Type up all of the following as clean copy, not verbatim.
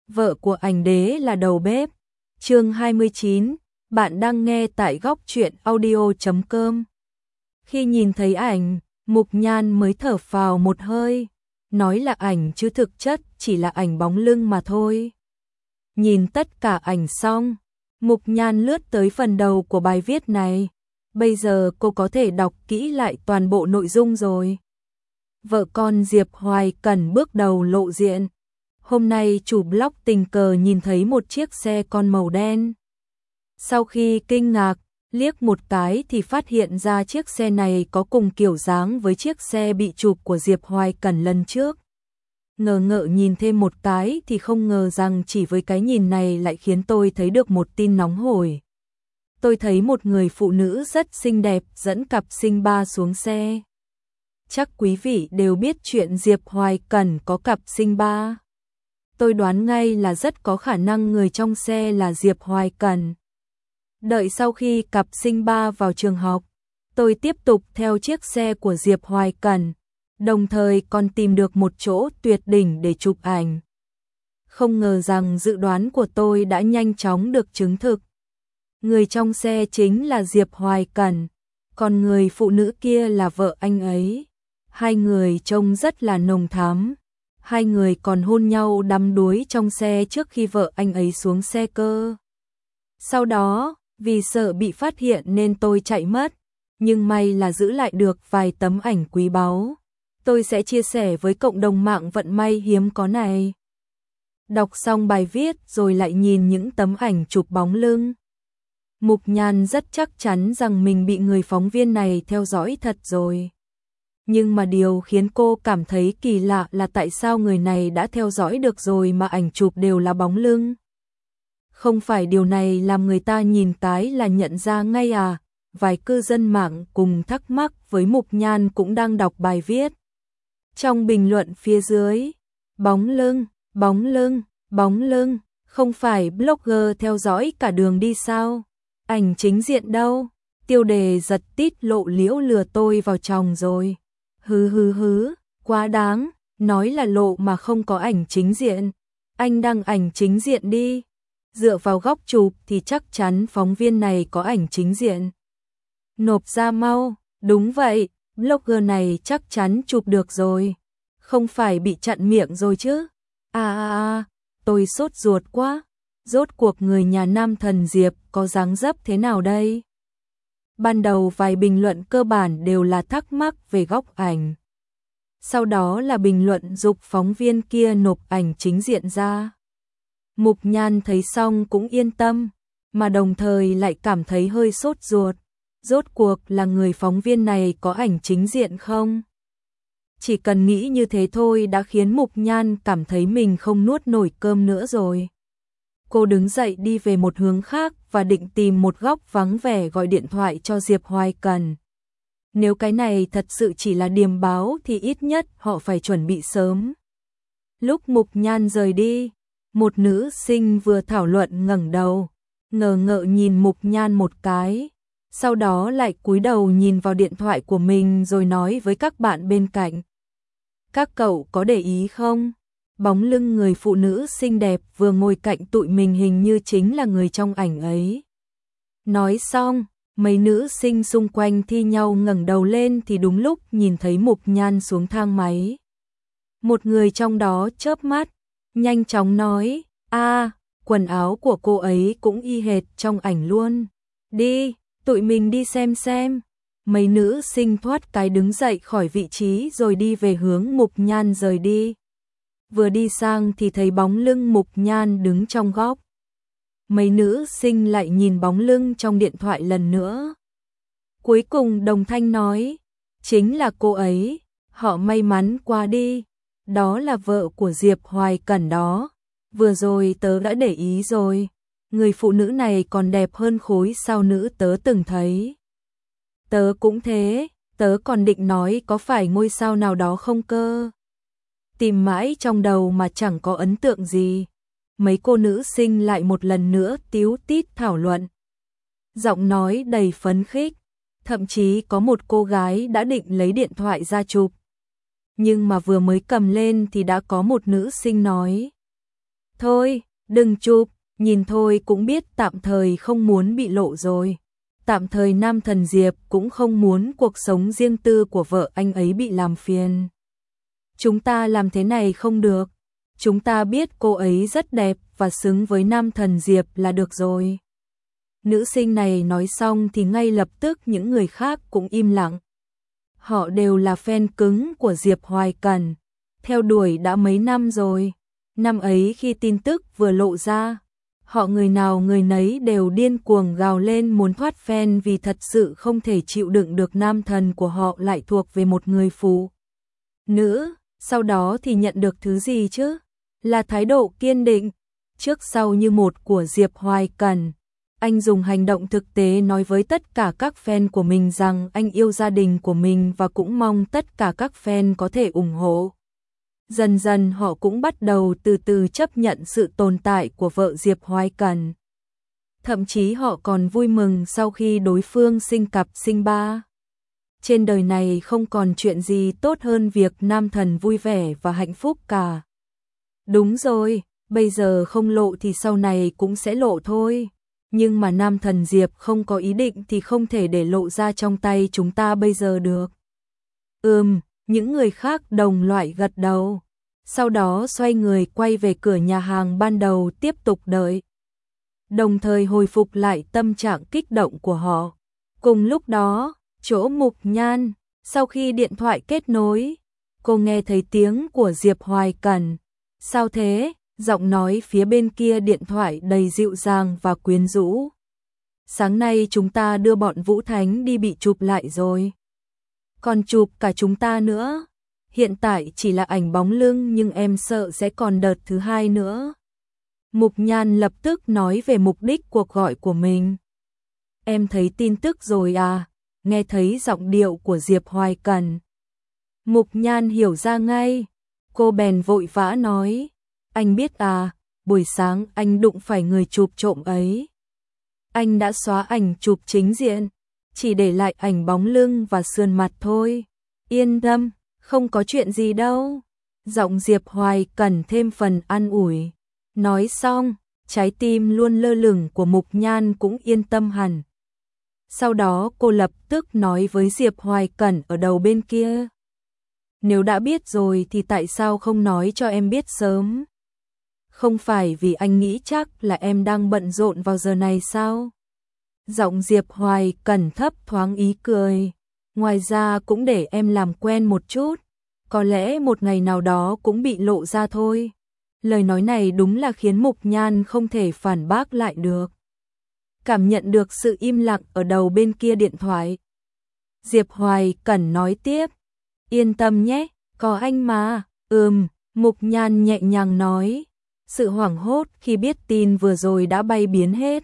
vợ của ảnh đế là đầu bếp. Chương 29, bạn đang nghe tại góc truyện audio.com. Khi nhìn thấy ảnh, Mục Nhan mới thở phào một hơi, nói là ảnh chứ thực chất chỉ là ảnh bóng lưng mà thôi. Nhìn tất cả ảnh xong, Mục Nhan lướt tới phần đầu của bài viết này. Bây giờ cô có thể đọc kỹ lại toàn bộ nội dung rồi. Vợ con Diệp Hoài Cẩn bước đầu lộ diện. Hôm nay chủ blog tình cờ nhìn thấy một chiếc xe con màu đen. Sau khi kinh ngạc, liếc một cái thì phát hiện ra chiếc xe này có cùng kiểu dáng với chiếc xe bị chụp của Diệp Hoài Cẩn lần trước. Ngờ ngợ nhìn thêm một cái thì không ngờ rằng chỉ với cái nhìn này lại khiến tôi thấy được một tin nóng hổi. Tôi thấy một người phụ nữ rất xinh đẹp dẫn cặp sinh ba xuống xe. Chắc quý vị đều biết chuyện Diệp Hoài Cẩn có cặp sinh ba. Tôi đoán ngay là rất có khả năng người trong xe là Diệp Hoài Cẩn. Đợi sau khi cặp sinh ba vào trường học, tôi tiếp tục theo chiếc xe của Diệp Hoài Cẩn, đồng thời còn tìm được một chỗ tuyệt đỉnh để chụp ảnh. Không ngờ rằng dự đoán của tôi đã nhanh chóng được chứng thực. Người trong xe chính là Diệp Hoài Cẩn, còn người phụ nữ kia là vợ anh ấy. Hai người trông rất là nồng thắm. Hai người còn hôn nhau đắm đuối trong xe trước khi vợ anh ấy xuống xe cơ. Sau đó, vì sợ bị phát hiện nên tôi chạy mất, nhưng may là giữ lại được vài tấm ảnh quý báu. Tôi sẽ chia sẻ với cộng đồng mạng vận may hiếm có này. Đọc xong bài viết rồi lại nhìn những tấm ảnh chụp bóng lưng. Mục Nhan rất chắc chắn rằng mình bị người phóng viên này theo dõi thật rồi. Nhưng mà điều khiến cô cảm thấy kỳ lạ là tại sao người này đã theo dõi được rồi mà ảnh chụp đều là bóng lưng. Không phải điều này làm người ta nhìn cái là nhận ra ngay à? Vài cư dân mạng cùng thắc mắc với Mục Nhan cũng đang đọc bài viết. Trong bình luận phía dưới, bóng lưng, bóng lưng, bóng lưng, không phải blogger theo dõi cả đường đi sao? Ảnh chính diện đâu? Tiêu đề giật tít lộ liễu lừa tôi vào chồng rồi. Hứ, quá đáng, nói là lộ mà không có ảnh chính diện. Anh đăng ảnh chính diện đi. Dựa vào góc chụp thì chắc chắn phóng viên này có ảnh chính diện. Nộp ra mau, đúng vậy, blogger này chắc chắn chụp được rồi. Không phải bị chặn miệng rồi chứ. Tôi sốt ruột quá. Rốt cuộc người nhà nam thần Diệp có dáng dấp thế nào đây? Ban đầu vài bình luận cơ bản đều là thắc mắc về góc ảnh. Sau đó là bình luận giục phóng viên kia nộp ảnh chính diện ra. Mục Nhan thấy xong cũng yên tâm, mà đồng thời lại cảm thấy hơi sốt ruột. Rốt cuộc là người phóng viên này có ảnh chính diện không? Chỉ cần nghĩ như thế thôi đã khiến Mục Nhan cảm thấy mình không nuốt nổi cơm nữa rồi. Cô đứng dậy đi về một hướng khác và định tìm một góc vắng vẻ gọi điện thoại cho Diệp Hoài Cẩn. Nếu cái này thật sự chỉ là điềm báo thì ít nhất họ phải chuẩn bị sớm. Lúc Mục Nhan rời đi, một nữ sinh vừa thảo luận ngẩng đầu, ngờ ngợ nhìn Mục Nhan một cái, sau đó lại cúi đầu nhìn vào điện thoại của mình rồi nói với các bạn bên cạnh. Các cậu có để ý không? Bóng lưng người phụ nữ xinh đẹp vừa ngồi cạnh tụi mình hình như chính là người trong ảnh ấy. Nói xong, mấy nữ sinh xung quanh thi nhau ngẩng đầu lên thì đúng lúc nhìn thấy Mục Nhan xuống thang máy. Một người trong đó chớp mắt, nhanh chóng nói, quần áo của cô ấy cũng y hệt trong ảnh luôn. Đi, tụi mình đi xem. Mấy nữ sinh thoát cái đứng dậy khỏi vị trí rồi đi về hướng Mục Nhan rời đi. Vừa đi sang thì thấy bóng lưng Mục Nhan đứng trong góc. Mấy nữ sinh lại nhìn bóng lưng trong điện thoại lần nữa. Cuối cùng đồng thanh nói, chính là cô ấy, họ may mắn quá đi. Đó là vợ của Diệp Hoài Cẩn đó. Vừa rồi tớ đã để ý rồi. Người phụ nữ này còn đẹp hơn khối sao nữ tớ từng thấy. Tớ cũng thế, tớ còn định nói có phải ngôi sao nào đó không cơ. Tìm mãi trong đầu mà chẳng có ấn tượng gì. Mấy cô nữ sinh lại một lần nữa tíu tít thảo luận. Giọng nói đầy phấn khích. Thậm chí có một cô gái đã định lấy điện thoại ra chụp. Nhưng mà vừa mới cầm lên thì đã có một nữ sinh nói. Thôi, đừng chụp, nhìn thôi cũng biết tạm thời không muốn bị lộ rồi. Tạm thời Nam Thần Diệp cũng không muốn cuộc sống riêng tư của vợ anh ấy bị làm phiền. Chúng ta làm thế này không được. Chúng ta biết cô ấy rất đẹp và xứng với Nam Thần Diệp là được rồi. Nữ sinh này nói xong thì ngay lập tức những người khác cũng im lặng. Họ đều là fan cứng của Diệp Hoài Cẩn, theo đuổi đã mấy năm rồi. Năm ấy khi tin tức vừa lộ ra, họ người nào người nấy đều điên cuồng gào lên muốn thoát fan vì thật sự không thể chịu đựng được nam thần của họ lại thuộc về một người phụ nữ. Sau đó thì nhận được thứ gì chứ? Là thái độ kiên định, trước sau như một của Diệp Hoài Cẩn. Anh dùng hành động thực tế nói với tất cả các fan của mình rằng anh yêu gia đình của mình và cũng mong tất cả các fan có thể ủng hộ. Dần dần họ cũng bắt đầu từ từ chấp nhận sự tồn tại của vợ Diệp Hoài Cẩn. Thậm chí họ còn vui mừng sau khi đối phương sinh cặp sinh ba. Trên đời này không còn chuyện gì tốt hơn việc nam thần vui vẻ và hạnh phúc cả. Đúng rồi, bây giờ không lộ thì sau này cũng sẽ lộ thôi. Nhưng mà Nam Thần Diệp không có ý định thì không thể để lộ ra trong tay chúng ta bây giờ được. Những người khác đồng loại gật đầu. Sau đó xoay người quay về cửa nhà hàng ban đầu tiếp tục đợi. Đồng thời hồi phục lại tâm trạng kích động của họ. Cùng lúc đó, chỗ Mục Nhan, sau khi điện thoại kết nối, cô nghe thấy tiếng của Diệp Hoài Cẩn. Sao thế? Giọng nói phía bên kia điện thoại đầy dịu dàng và quyến rũ. Sáng nay chúng ta đưa bọn Vũ Thánh đi bị chụp lại rồi. Còn chụp cả chúng ta nữa. Hiện tại chỉ là ảnh bóng lưng nhưng em sợ sẽ còn đợt thứ hai nữa. Mục Nhan lập tức nói về mục đích cuộc gọi của mình. Em thấy tin tức rồi à? Nghe thấy giọng điệu của Diệp Hoài Cẩn. Mục Nhan hiểu ra ngay. Cô bèn vội vã nói. Anh biết à, buổi sáng anh đụng phải người chụp trộm ấy. Anh đã xóa ảnh chụp chính diện, chỉ để lại ảnh bóng lưng và sườn mặt thôi. Yên tâm, không có chuyện gì đâu. Giọng Diệp Hoài Cẩn thêm phần an ủi. Nói xong, trái tim luôn lơ lửng của Mục Nhan cũng yên tâm hẳn. Sau đó cô lập tức nói với Diệp Hoài Cẩn ở đầu bên kia. Nếu đã biết rồi thì tại sao không nói cho em biết sớm? Không phải vì anh nghĩ chắc là em đang bận rộn vào giờ này sao? Giọng Diệp Hoài Cẩn thấp thoáng ý cười. Ngoài ra cũng để em làm quen một chút. Có lẽ một ngày nào đó cũng bị lộ ra thôi. Lời nói này đúng là khiến Mục Nhan không thể phản bác lại được. Cảm nhận được sự im lặng ở đầu bên kia điện thoại. Diệp Hoài Cẩn nói tiếp. Yên tâm nhé, có anh mà. Mục Nhan nhẹ nhàng nói. Sự hoảng hốt khi biết tin vừa rồi đã bay biến hết.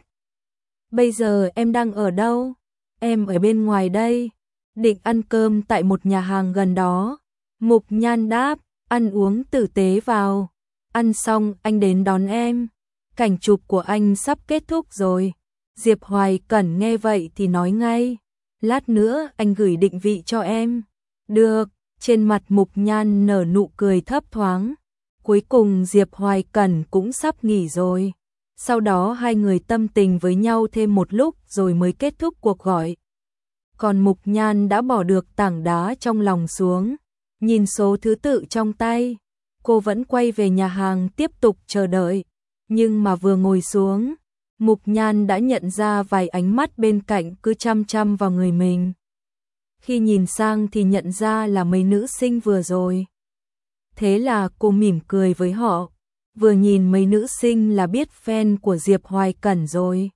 Bây giờ em đang ở đâu? Em ở bên ngoài đây. Định ăn cơm tại một nhà hàng gần đó. Mục Nhan đáp, ăn uống tử tế vào. Ăn xong anh đến đón em. Cảnh chụp của anh sắp kết thúc rồi. Diệp Hoài Cẩn nghe vậy thì nói ngay. Lát nữa anh gửi định vị cho em. Được, trên mặt Mục Nhan nở nụ cười thấp thoáng. Cuối cùng Diệp Hoài Cẩn cũng sắp nghỉ rồi. Sau đó hai người tâm tình với nhau thêm một lúc rồi mới kết thúc cuộc gọi. Còn Mục Nhan đã bỏ được tảng đá trong lòng xuống. Nhìn số thứ tự trong tay, cô vẫn quay về nhà hàng tiếp tục chờ đợi. Nhưng mà vừa ngồi xuống, Mục Nhan đã nhận ra vài ánh mắt bên cạnh cứ chăm chăm vào người mình. Khi nhìn sang thì nhận ra là mấy nữ sinh vừa rồi. Thế là cô mỉm cười với họ. Vừa nhìn mấy nữ sinh là biết fan của Diệp Hoài Cẩn rồi.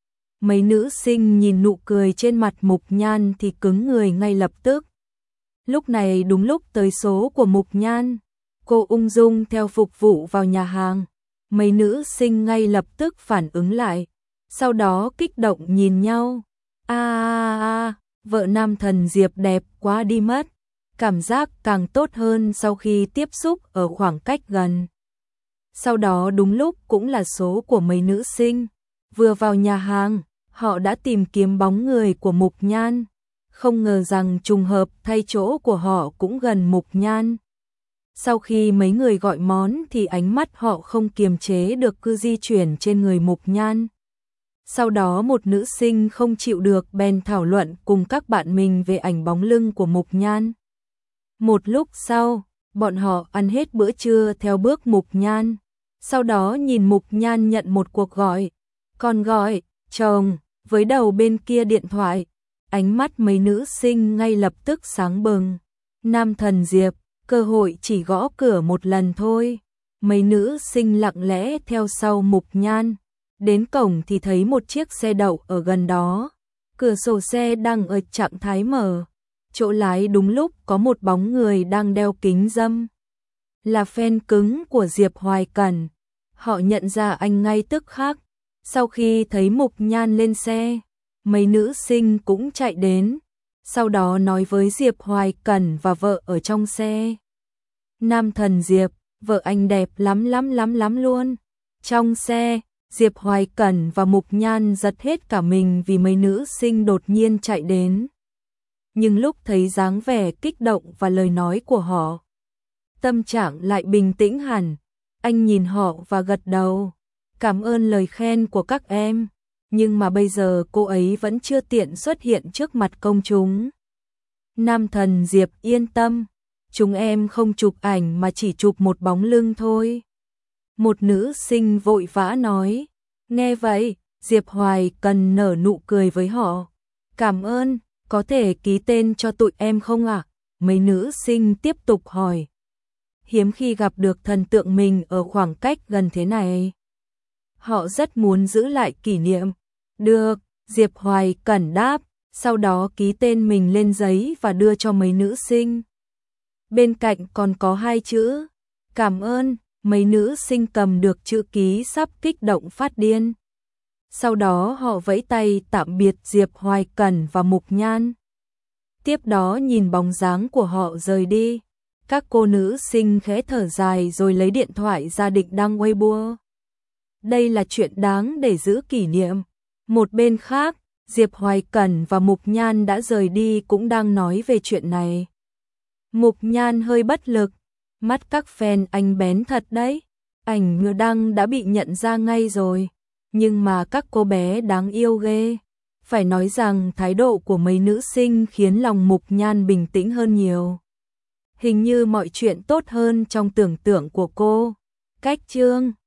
Mấy nữ sinh nhìn nụ cười trên mặt Mục Nhan thì cứng người ngay lập tức. Lúc này đúng lúc tới số của Mục Nhan. Cô ung dung theo phục vụ vào nhà hàng. Mấy nữ sinh ngay lập tức phản ứng lại. Sau đó kích động nhìn nhau. Vợ nam thần Diệp đẹp quá đi mất. Cảm giác càng tốt hơn sau khi tiếp xúc ở khoảng cách gần. Sau đó đúng lúc cũng là số của mấy nữ sinh. Vừa vào nhà hàng, họ đã tìm kiếm bóng người của Mục Nhan. Không ngờ rằng trùng hợp thay chỗ của họ cũng gần Mục Nhan. Sau khi mấy người gọi món thì ánh mắt họ không kiềm chế được cứ di chuyển trên người Mục Nhan. Sau đó một nữ sinh không chịu được bèn thảo luận cùng các bạn mình về ảnh bóng lưng của Mục Nhan. Một lúc sau, bọn họ ăn hết bữa trưa theo bước Mục Nhan. Sau đó nhìn Mục Nhan nhận một cuộc gọi. Còn gọi, chồng, với đầu bên kia điện thoại. Ánh mắt mấy nữ sinh ngay lập tức sáng bừng. Nam thần Diệp, cơ hội chỉ gõ cửa một lần thôi. Mấy nữ sinh lặng lẽ theo sau Mục Nhan. Đến cổng thì thấy một chiếc xe đậu ở gần đó. Cửa sổ xe đang ở trạng thái mở. Chỗ lái đúng lúc có một bóng người đang đeo kính râm. Là fan cứng của Diệp Hoài Cẩn. Họ nhận ra anh ngay tức khắc. Sau khi thấy Mục Nhan lên xe, mấy nữ sinh cũng chạy đến. Sau đó nói với Diệp Hoài Cẩn và vợ ở trong xe. Nam thần Diệp, vợ anh đẹp lắm luôn. Trong xe, Diệp Hoài Cẩn và Mục Nhan giật hết cả mình vì mấy nữ sinh đột nhiên chạy đến. Nhưng lúc thấy dáng vẻ kích động và lời nói của họ, tâm trạng lại bình tĩnh hẳn. Anh nhìn họ và gật đầu. Cảm ơn lời khen của các em. Nhưng mà bây giờ cô ấy vẫn chưa tiện xuất hiện trước mặt công chúng. Nam thần Diệp yên tâm. Chúng em không chụp ảnh mà chỉ chụp một bóng lưng thôi. Một nữ sinh vội vã nói. Nghe vậy, Diệp Hoài Cẩn nở nụ cười với họ. Cảm ơn, có thể ký tên cho tụi em không ạ? Mấy nữ sinh tiếp tục hỏi. Hiếm khi gặp được thần tượng mình ở khoảng cách gần thế này. Họ rất muốn giữ lại kỷ niệm. Được, Diệp Hoài Cẩn đáp, sau đó ký tên mình lên giấy và đưa cho mấy nữ sinh. Bên cạnh còn có 2 chữ. Cảm ơn, mấy nữ sinh cầm được chữ ký sắp kích động phát điên. Sau đó họ vẫy tay tạm biệt Diệp Hoài Cẩn và Mục Nhan. Tiếp đó nhìn bóng dáng của họ rời đi. Các cô nữ sinh khẽ thở dài rồi lấy điện thoại ra định đăng Weibo. Đây là chuyện đáng để giữ kỷ niệm. Một bên khác, Diệp Hoài Cẩn và Mục Nhan đã rời đi cũng đang nói về chuyện này. Mục Nhan hơi bất lực. Mắt các fan anh bén thật đấy. Ảnh vừa đăng đã bị nhận ra ngay rồi. Nhưng mà các cô bé đáng yêu ghê. Phải nói rằng thái độ của mấy nữ sinh khiến lòng Mục Nhan bình tĩnh hơn nhiều. Hình như mọi chuyện tốt hơn trong tưởng tượng của cô. Cách chương